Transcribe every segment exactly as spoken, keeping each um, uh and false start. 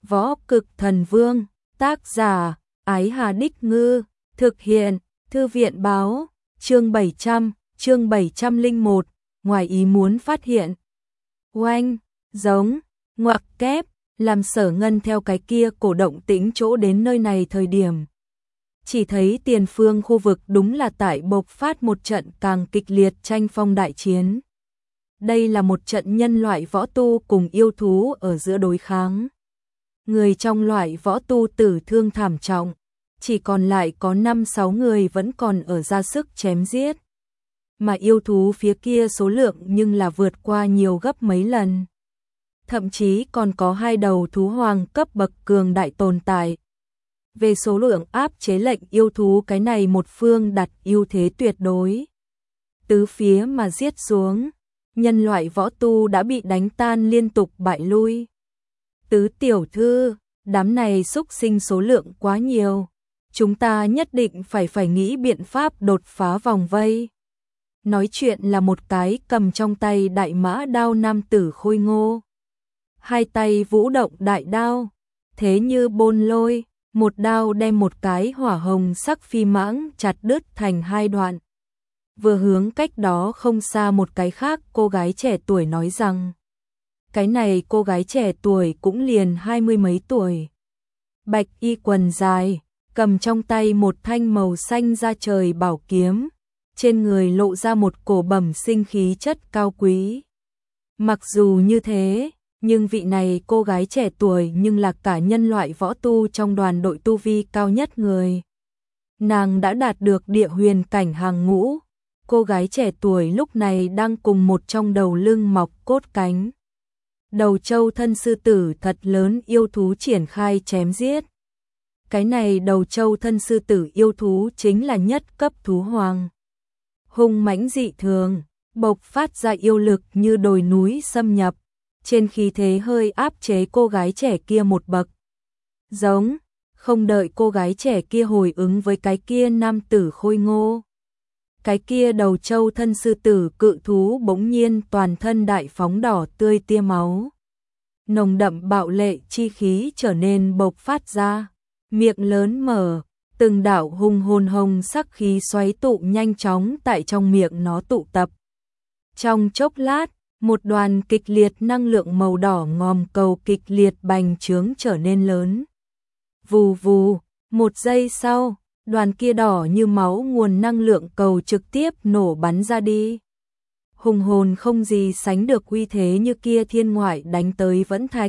Võ Cực Thần Vương, tác giả, Ái Hà Đích Ngư, thực hiện, Thư viện báo, chương bảy trăm, chương bảy trăm lẻ một, ngoài ý muốn phát hiện. Oanh, giống, ngoặc kép, làm Sở Ngân theo cái kia cổ động tĩnh chỗ đến nơi này thời điểm. Chỉ thấy tiền phương khu vực đúng là tại bộc phát một trận càng kịch liệt tranh phong đại chiến. Đây là một trận nhân loại võ tu cùng yêu thú ở giữa đối kháng. Người trong loại võ tu tử thương thảm trọng, chỉ còn lại có năm sáu người vẫn còn ở ra sức chém giết. Mà yêu thú phía kia số lượng nhưng là vượt qua nhiều gấp mấy lần. Thậm chí còn có hai đầu thú hoàng cấp bậc cường đại tồn tại. Về số lượng áp chế lệnh yêu thú cái này một phương đặt ưu thế tuyệt đối. Tứ phía mà giết xuống, nhân loại võ tu đã bị đánh tan liên tục bại lui. Tứ tiểu thư, đám này xúc sinh số lượng quá nhiều. Chúng ta nhất định phải phải nghĩ biện pháp đột phá vòng vây. Nói chuyện là một cái cầm trong tay đại mã đao nam tử khôi ngô. Hai tay vũ động đại đao, thế như bôn lôi, một đao đem một cái hỏa hồng sắc phi mãng chặt đứt thành hai đoạn. Vừa hướng cách đó không xa một cái khác cô gái trẻ tuổi nói rằng, cái này cô gái trẻ tuổi cũng liền hai mươi mấy tuổi. Bạch y quần dài, cầm trong tay một thanh màu xanh da trời bảo kiếm, trên người lộ ra một cổ bẩm sinh khí chất cao quý. Mặc dù như thế, nhưng vị này cô gái trẻ tuổi nhưng là cả nhân loại võ tu trong đoàn đội tu vi cao nhất người. Nàng đã đạt được địa huyền cảnh hàng ngũ. Cô gái trẻ tuổi lúc này đang cùng một trong đầu lưng mọc cốt cánh. Đầu châu thân sư tử thật lớn yêu thú triển khai chém giết. Cái này đầu châu thân sư tử yêu thú chính là nhất cấp thú hoàng. Hung mãnh dị thường, bộc phát ra yêu lực như đồi núi xâm nhập. Trên khí thế hơi áp chế cô gái trẻ kia một bậc. Giống, không đợi cô gái trẻ kia hồi ứng với cái kia nam tử khôi ngô. Cái kia đầu châu thân sư tử cự thú bỗng nhiên toàn thân đại phóng đỏ tươi tia máu. Nồng đậm bạo lệ chi khí trở nên bộc phát ra, miệng lớn mở, từng đạo hung hồn hồng sắc khí xoáy tụ nhanh chóng tại trong miệng nó tụ tập. Trong chốc lát, một đoàn kịch liệt năng lượng màu đỏ ngòm cầu kịch liệt bành trướng trở nên lớn. Vù vù, một giây sau, đoàn kia đỏ như máu nguồn năng lượng cầu trực tiếp nổ bắn ra đi. Hùng hồn không gì sánh được uy thế như kia thiên ngoại đánh tới vẫn thạch.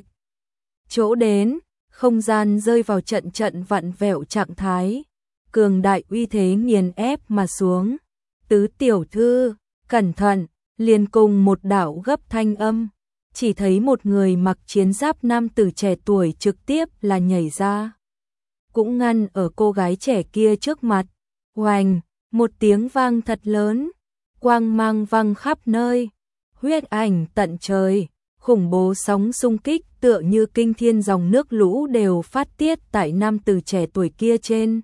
Chỗ đến, không gian rơi vào trận trận vặn vẹo trạng thái. Cường đại uy thế nghiền ép mà xuống. Tứ tiểu thư, cẩn thận, liền cùng một đạo gấp thanh âm. Chỉ thấy một người mặc chiến giáp nam tử trẻ tuổi trực tiếp là nhảy ra. Cũng ngăn ở cô gái trẻ kia trước mặt. Oành, một tiếng vang thật lớn, quang mang vang khắp nơi, huyết ảnh tận trời, khủng bố sóng xung kích tựa như kinh thiên dòng nước lũ đều phát tiết tại nam tử trẻ tuổi kia trên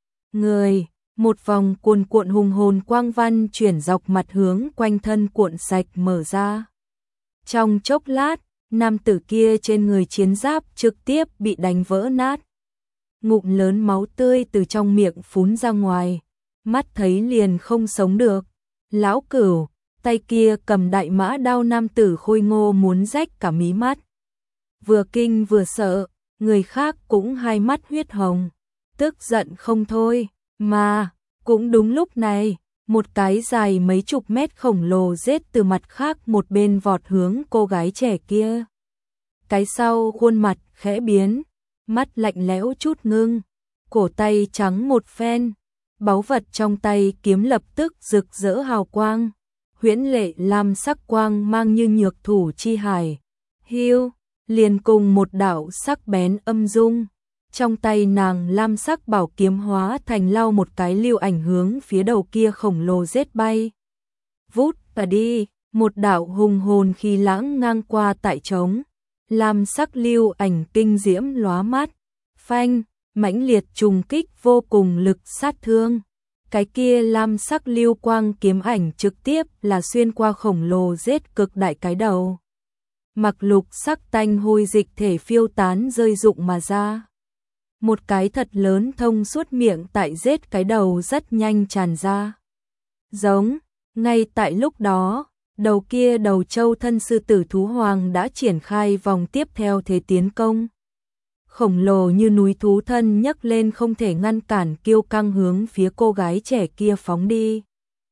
người. Một vòng cuồn cuộn hùng hồn quang văn chuyển dọc mặt hướng quanh thân cuộn sạch mở ra. Trong chốc lát, nam tử kia trên người chiến giáp trực tiếp bị đánh vỡ nát. Ngụm lớn máu tươi từ trong miệng phún ra ngoài, mắt thấy liền không sống được. Lão Cửu, tay kia cầm đại mã đao nam tử khôi ngô muốn rách cả mí mắt. Vừa kinh vừa sợ, người khác cũng hai mắt huyết hồng, tức giận không thôi. Mà, cũng đúng lúc này, một cái dài mấy chục mét khổng lồ giết từ mặt khác một bên vọt hướng cô gái trẻ kia. Cái sau khuôn mặt khẽ biến, mắt lạnh lẽo chút ngưng, cổ tay trắng một phen, báu vật trong tay kiếm lập tức rực rỡ hào quang, huyễn lệ lam sắc quang mang như nhược thủ chi hải. Hiu, liền cùng một đạo sắc bén âm dung. Trong tay nàng lam sắc bảo kiếm hóa thành lau một cái lưu ảnh hướng phía đầu kia khổng lồ giết bay. Vút và đi, một đạo hùng hồn khí lãng ngang qua tại trống. Lam sắc lưu ảnh kinh diễm lóa mắt. Phanh, mãnh liệt trùng kích vô cùng lực sát thương. Cái kia lam sắc lưu quang kiếm ảnh trực tiếp là xuyên qua khổng lồ giết cực đại cái đầu. mặc lục sắc tanh hôi dịch thể phiêu tán rơi rụng mà ra. Một cái thật lớn thông suốt miệng tại rết cái đầu rất nhanh tràn ra. Giống, ngay tại lúc đó, đầu kia đầu châu thân sư tử thú hoàng đã triển khai vòng tiếp theo thế tiến công. Khổng lồ như núi thú thân nhấc lên không thể ngăn cản kiêu căng hướng phía cô gái trẻ kia phóng đi.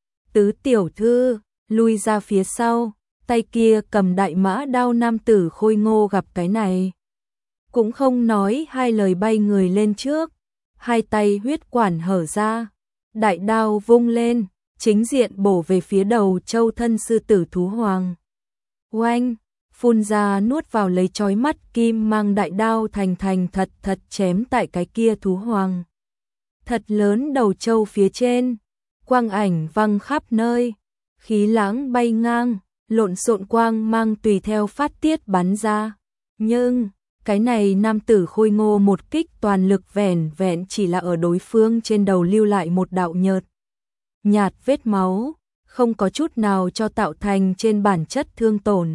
Tứ tiểu thư, lui ra phía sau, tay kia cầm đại mã đao nam tử khôi ngô gặp cái này. Cũng không nói hai lời bay người lên trước, hai tay huyết quản hở ra, đại đao vung lên, chính diện bổ về phía đầu châu thân sư tử thú hoàng. Oanh, phun ra nuốt vào lấy chói mắt kim mang đại đao thành thành thật thật chém tại cái kia thú hoàng. Thật lớn đầu châu phía trên, quang ảnh văng khắp nơi, khí lãng bay ngang, lộn xộn quang mang tùy theo phát tiết bắn ra. Nhưng, cái này nam tử khôi ngô một kích toàn lực vẻn vẹn chỉ là ở đối phương trên đầu lưu lại một đạo nhợt nhạt vết máu, không có chút nào cho tạo thành trên bản chất thương tổn.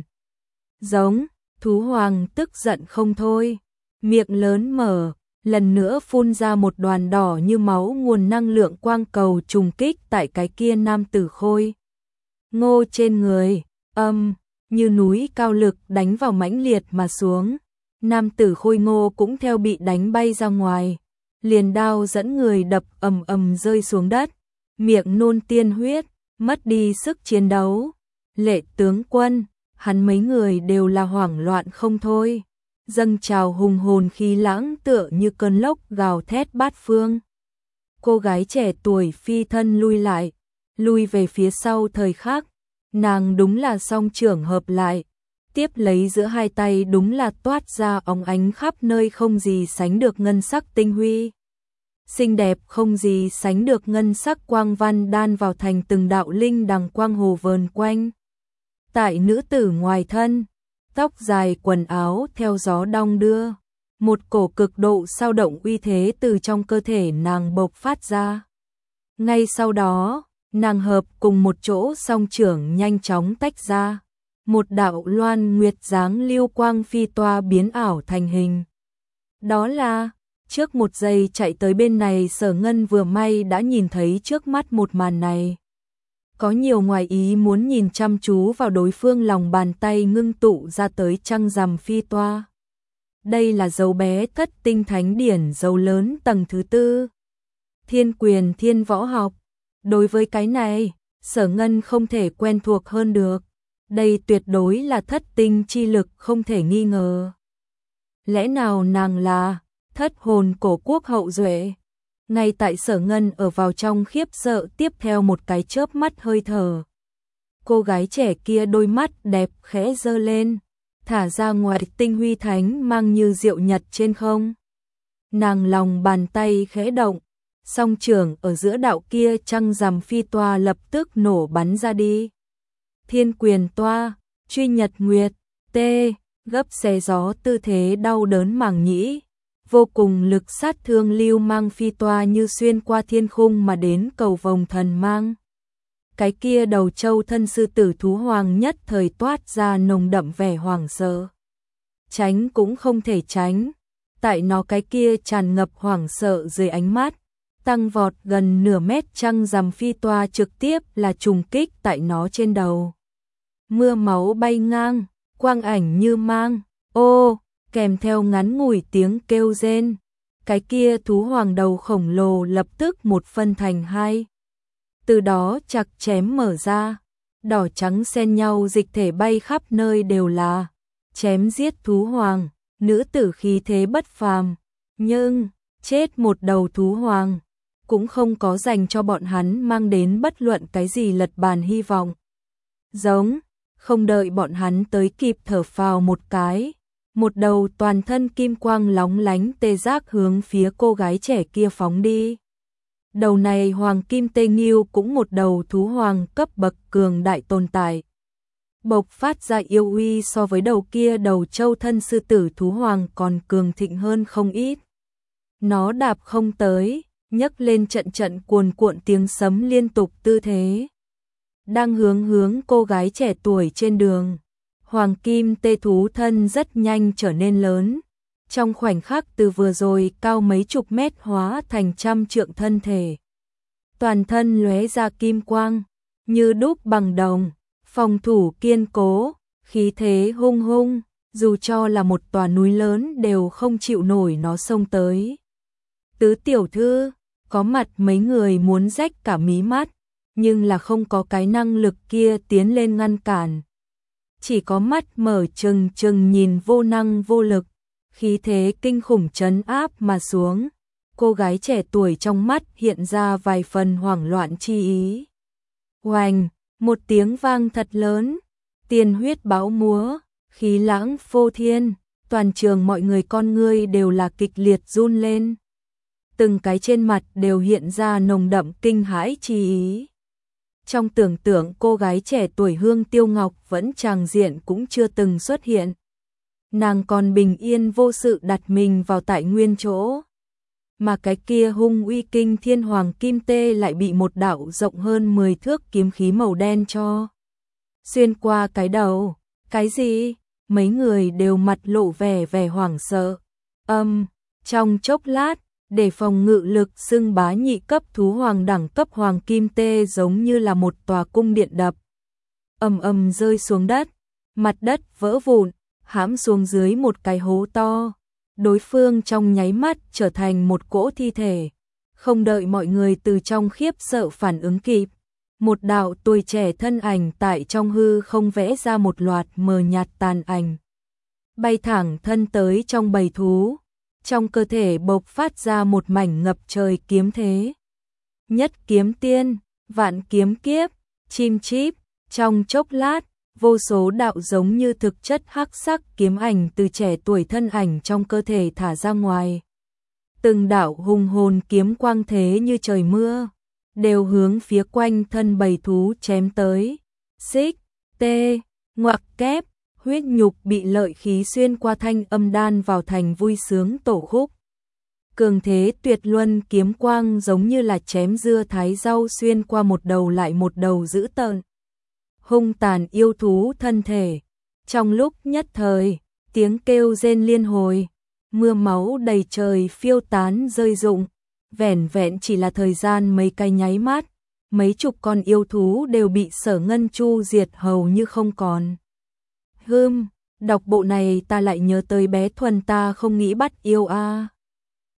Giống, thú hoàng tức giận không thôi, miệng lớn mở, lần nữa phun ra một đoàn đỏ như máu nguồn năng lượng quang cầu trùng kích tại cái kia nam tử khôi ngô trên người, âm, như núi cao lực đánh vào mãnh liệt mà xuống. Nam tử khôi ngô cũng theo bị đánh bay ra ngoài, liền đao dẫn người đập ầm ầm rơi xuống đất, miệng nôn tiên huyết, mất đi sức chiến đấu. Lệ tướng quân, hắn mấy người đều là hoảng loạn không thôi, dâng trào hùng hồn khí lãng tựa như cơn lốc gào thét bát phương. Cô gái trẻ tuổi phi thân lui lại, lui về phía sau thời khắc, nàng đúng là song trưởng hợp lại, tiếp lấy giữa hai tay đúng là toát ra óng ánh khắp nơi không gì sánh được ngân sắc tinh huy. Xinh đẹp không gì sánh được ngân sắc quang văn đan vào thành từng đạo linh đằng quang hồ vờn quanh. Tại nữ tử ngoài thân, tóc dài quần áo theo gió đong đưa, một cổ cực độ sao động uy thế từ trong cơ thể nàng bộc phát ra. Ngay sau đó, nàng hợp cùng một chỗ song trưởng nhanh chóng tách ra. Một đạo loan nguyệt dáng lưu quang phi toa biến ảo thành hình. Đó là, trước một giây chạy tới bên này Sở Ngân vừa may đã nhìn thấy trước mắt một màn này. Có nhiều ngoài ý muốn nhìn chăm chú vào đối phương lòng bàn tay ngưng tụ ra tới trăng rằm phi toa. Đây là dấu bé thất tinh thánh điển dấu lớn tầng thứ tư. Thiên quyền thiên võ học. Đối với cái này, Sở Ngân không thể quen thuộc hơn được. Đây tuyệt đối là thất tinh chi lực không thể nghi ngờ. Lẽ nào nàng là thất hồn cổ quốc hậu duệ? Ngay tại Sở Ngân ở vào trong khiếp sợ tiếp theo một cái chớp mắt hơi thở. Cô gái trẻ kia đôi mắt đẹp khẽ giơ lên, thả ra ngoài tinh huy thánh mang như diệu nhật trên không. Nàng lòng bàn tay khẽ động, song trưởng ở giữa đạo kia trăng rằm phi toa lập tức nổ bắn ra đi. Thiên quyền toa, truy nhật nguyệt, tê, gấp xé gió tư thế đau đớn màng nhĩ, vô cùng lực sát thương lưu mang phi toa như xuyên qua thiên khung mà đến cầu vồng thần mang. Cái kia đầu châu thân sư tử thú hoàng nhất thời toát ra nồng đậm vẻ hoàng sợ. Tránh cũng không thể tránh, tại nó cái kia tràn ngập hoàng sợ dưới ánh mắt, tăng vọt gần nửa mét trăng rằm phi toa trực tiếp là trùng kích tại nó trên đầu. Mưa máu bay ngang, quang ảnh như mang, ô, kèm theo ngắn ngủi tiếng kêu rên. Cái kia thú hoàng đầu khổng lồ lập tức một phân thành hai. Từ đó chặt chém mở ra, đỏ trắng xen nhau dịch thể bay khắp nơi đều là. Chém giết thú hoàng, nữ tử khí thế bất phàm. Nhưng, chết một đầu thú hoàng, cũng không có dành cho bọn hắn mang đến bất luận cái gì lật bàn hy vọng. Giống, không đợi bọn hắn tới kịp thở phào một cái, một đầu toàn thân kim quang lóng lánh tê giác hướng phía cô gái trẻ kia phóng đi. Đầu này hoàng kim tê nghiêu cũng một đầu thú hoàng cấp bậc cường đại tồn tại. Bộc phát ra yêu uy so với đầu kia đầu châu thân sư tử thú hoàng còn cường thịnh hơn không ít. Nó đạp không tới, nhấc lên trận trận cuồn cuộn tiếng sấm liên tục tư thế. Đang hướng hướng cô gái trẻ tuổi trên đường. Hoàng kim tê thú thân rất nhanh trở nên lớn. Trong khoảnh khắc từ vừa rồi cao mấy chục mét hóa thành trăm trượng thân thể. Toàn thân lóe ra kim quang, như đúc bằng đồng, phòng thủ kiên cố, khí thế hung hung, dù cho là một tòa núi lớn đều không chịu nổi nó xông tới. Tứ tiểu thư, có mặt mấy người muốn rách cả mí mắt, nhưng là không có cái năng lực kia tiến lên ngăn cản. Chỉ có mắt mở trừng trừng nhìn vô năng vô lực, khí thế kinh khủng trấn áp mà xuống. Cô gái trẻ tuổi trong mắt hiện ra vài phần hoảng loạn chi ý. Oành, một tiếng vang thật lớn, tiền huyết bão múa, khí lãng phô thiên, toàn trường mọi người con ngươi đều là kịch liệt run lên. Từng cái trên mặt đều hiện ra nồng đậm kinh hãi chi ý. Trong tưởng tượng cô gái trẻ tuổi Hương Tiêu Ngọc vẫn tràng diện cũng chưa từng xuất hiện. Nàng còn bình yên vô sự đặt mình vào tại nguyên chỗ. Mà cái kia hung uy kinh thiên hoàng kim tê lại bị một đạo rộng hơn mười thước kiếm khí màu đen cho xuyên qua cái đầu. Cái gì? Mấy người đều mặt lộ vẻ vẻ hoảng sợ. Âm, trong chốc lát, để phòng ngự lực xưng bá nhị cấp thú hoàng đẳng cấp hoàng kim tê giống như là một tòa cung điện đập. Ầm ầm rơi xuống đất, mặt đất vỡ vụn, hãm xuống dưới một cái hố to. Đối phương trong nháy mắt trở thành một cỗ thi thể. Không đợi mọi người từ trong khiếp sợ phản ứng kịp, một đạo tuổi trẻ thân ảnh tại trong hư không vẽ ra một loạt mờ nhạt tàn ảnh. Bay thẳng thân tới trong bầy thú, trong cơ thể bộc phát ra một mảnh ngập trời kiếm thế. Nhất kiếm tiên, vạn kiếm kiếp, chim chíp, trong chốc lát, vô số đạo giống như thực chất hắc sắc kiếm ảnh từ trẻ tuổi thân ảnh trong cơ thể thả ra ngoài. Từng đạo hùng hồn kiếm quang thế như trời mưa, đều hướng phía quanh thân bầy thú chém tới. Xích, tê, ngoặc kép, huyết nhục bị lợi khí xuyên qua thanh âm đan vào thành vui sướng tổ khúc. Cường thế tuyệt luân kiếm quang giống như là chém dưa thái rau xuyên qua một đầu lại một đầu dữ tợn. Hung tàn yêu thú thân thể. Trong lúc nhất thời, tiếng kêu rên liên hồi, mưa máu đầy trời phiêu tán rơi rụng, vẻn vẹn chỉ là thời gian mấy cái nháy mắt, mấy chục con yêu thú đều bị Sở Ngân Chu diệt hầu như không còn. Hừm, đọc bộ này ta lại nhớ tới bé Thuần ta không nghĩ bắt yêu a. À.